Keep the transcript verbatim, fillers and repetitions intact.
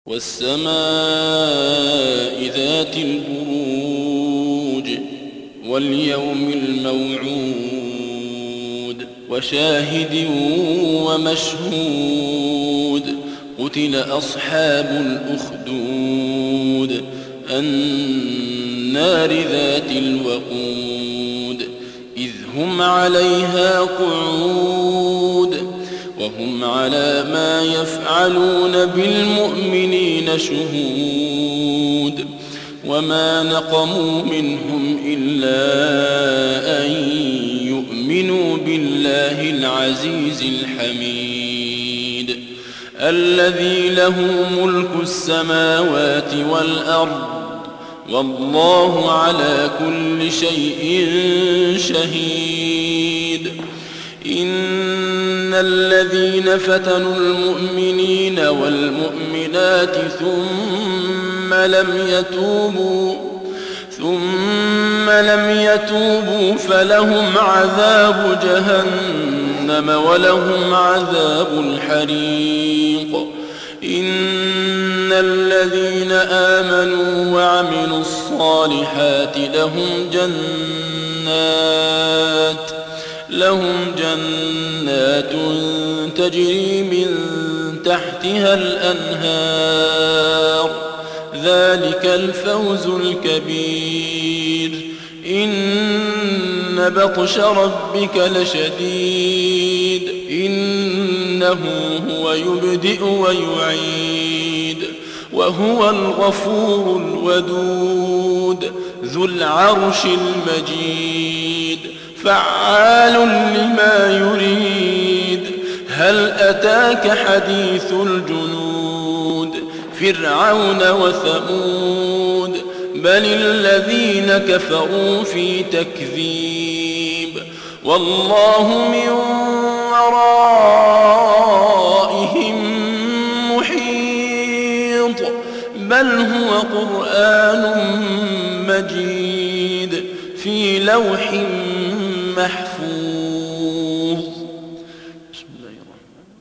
والسماء ذات البروج واليوم الموعود وشاهد ومشهود قتل أصحاب الأخدود النار ذات الوقود إذ هم عليها قعود وهم على ما يفعلون بالمؤمنين شهود وما نقموا منهم إلا أن يؤمنوا بالله العزيز الحميد الذي له ملك السماوات والأرض والله على كل شيء شهيد إن الذين فتنوا المؤمنين والمؤمنات ثم لم يتوبوا ثم لم يتوبوا فلهم عذاب جهنم ولهم عذاب الحريق إن الذين آمنوا وعملوا الصالحات لهم جنات لهم جنات تجري من تحتها الأنهار ذلك الفوز الكبير إن بطش ربك لشديد إنه هو يبدئ ويعيد وهو الغفور الودود ذو العرش المجيد فعال لما يريد هل أتاك حديث الجنود فرعون وثمود بل الذين كفروا في تكذيب والله من ورائهم محيط بل هو قرآن مجيد في لوح محفوظ